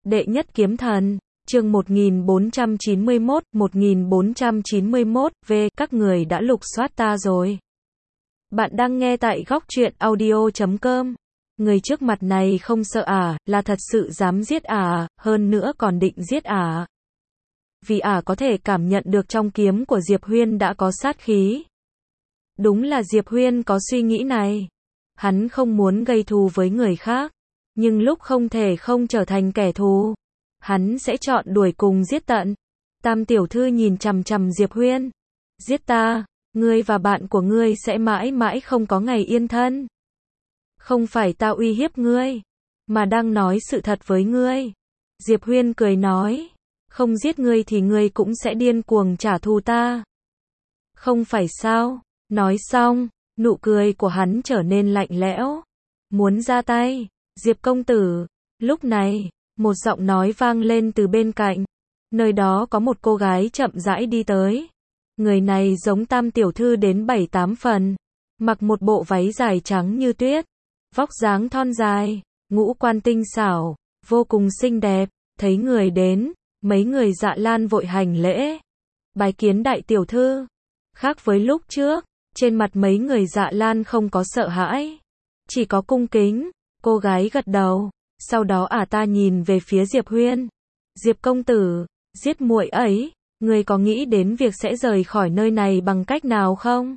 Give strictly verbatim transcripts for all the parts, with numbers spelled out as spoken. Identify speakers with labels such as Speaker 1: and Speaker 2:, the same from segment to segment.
Speaker 1: Đệ nhất kiếm thần, chương một nghìn bốn trăm chín mươi mốt, một nghìn bốn trăm chín mươi mốt, V, các người đã lục soát ta rồi. Bạn đang nghe tại góc truyện audio chấm com. Người trước mặt này không sợ à, là thật sự dám giết à, hơn nữa còn định giết à. Vì à có thể cảm nhận được trong kiếm của Diệp Huyên đã có sát khí. Đúng là Diệp Huyên có suy nghĩ này. Hắn không muốn gây thù với người khác. Nhưng lúc không thể không trở thành kẻ thù, hắn sẽ chọn đuổi cùng giết tận. Tam tiểu thư nhìn chằm chằm Diệp Huyên. Giết ta, ngươi và bạn của ngươi sẽ mãi mãi không có ngày yên thân. Không phải ta uy hiếp ngươi, mà đang nói sự thật với ngươi. Diệp Huyên cười nói, không giết ngươi thì ngươi cũng sẽ điên cuồng trả thù ta. Không phải sao? Nói xong, nụ cười của hắn trở nên lạnh lẽo. Muốn ra tay, Diệp công tử. Lúc này, một giọng nói vang lên từ bên cạnh. Nơi đó có một cô gái chậm rãi đi tới. Người này giống Tam tiểu thư đến bảy tám phần. Mặc một bộ váy dài trắng như tuyết. Vóc dáng thon dài, ngũ quan tinh xảo, vô cùng xinh đẹp. Thấy người đến, mấy người Dạ Lan vội hành lễ. Bái kiến đại tiểu thư. Khác với lúc trước, trên mặt mấy người Dạ Lan không có sợ hãi, chỉ có cung kính. Cô gái gật đầu, sau đó ả ta nhìn về phía Diệp Huyên. Diệp công tử, giết muội ấy, người có nghĩ đến việc sẽ rời khỏi nơi này bằng cách nào không?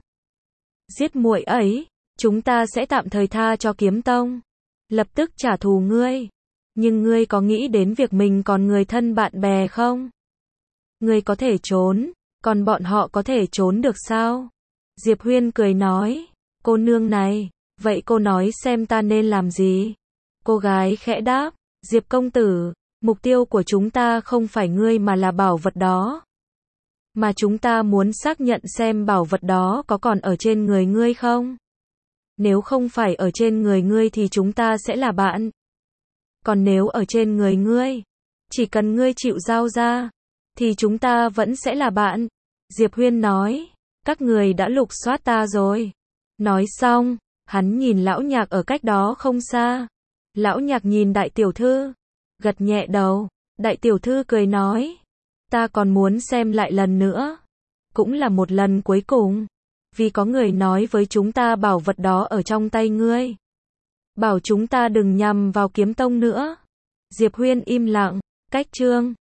Speaker 1: Giết muội ấy, chúng ta sẽ tạm thời tha cho Kiếm Tông, lập tức trả thù ngươi. Nhưng ngươi có nghĩ đến việc mình còn người thân bạn bè không? Ngươi có thể trốn, còn bọn họ có thể trốn được sao? Diệp Huyên cười nói, cô nương này, vậy cô nói xem ta nên làm gì? Cô gái khẽ đáp, Diệp công tử, mục tiêu của chúng ta không phải ngươi mà là bảo vật đó. Mà chúng ta muốn xác nhận xem bảo vật đó có còn ở trên người ngươi không? Nếu không phải ở trên người ngươi thì chúng ta sẽ là bạn. Còn nếu ở trên người ngươi, chỉ cần ngươi chịu giao ra, thì chúng ta vẫn sẽ là bạn. Diệp Huyên nói, các người đã lục soát ta rồi. Nói xong, hắn nhìn lão nhạc ở cách đó không xa. Lão nhạc nhìn đại tiểu thư, gật nhẹ đầu. Đại tiểu thư cười nói, ta còn muốn xem lại lần nữa. Cũng là một lần cuối cùng. Vì có người nói với chúng ta bảo vật đó ở trong tay ngươi. Bảo chúng ta đừng nhằm vào Kiếm Tông nữa. Diệp Huyên im lặng, cách chương.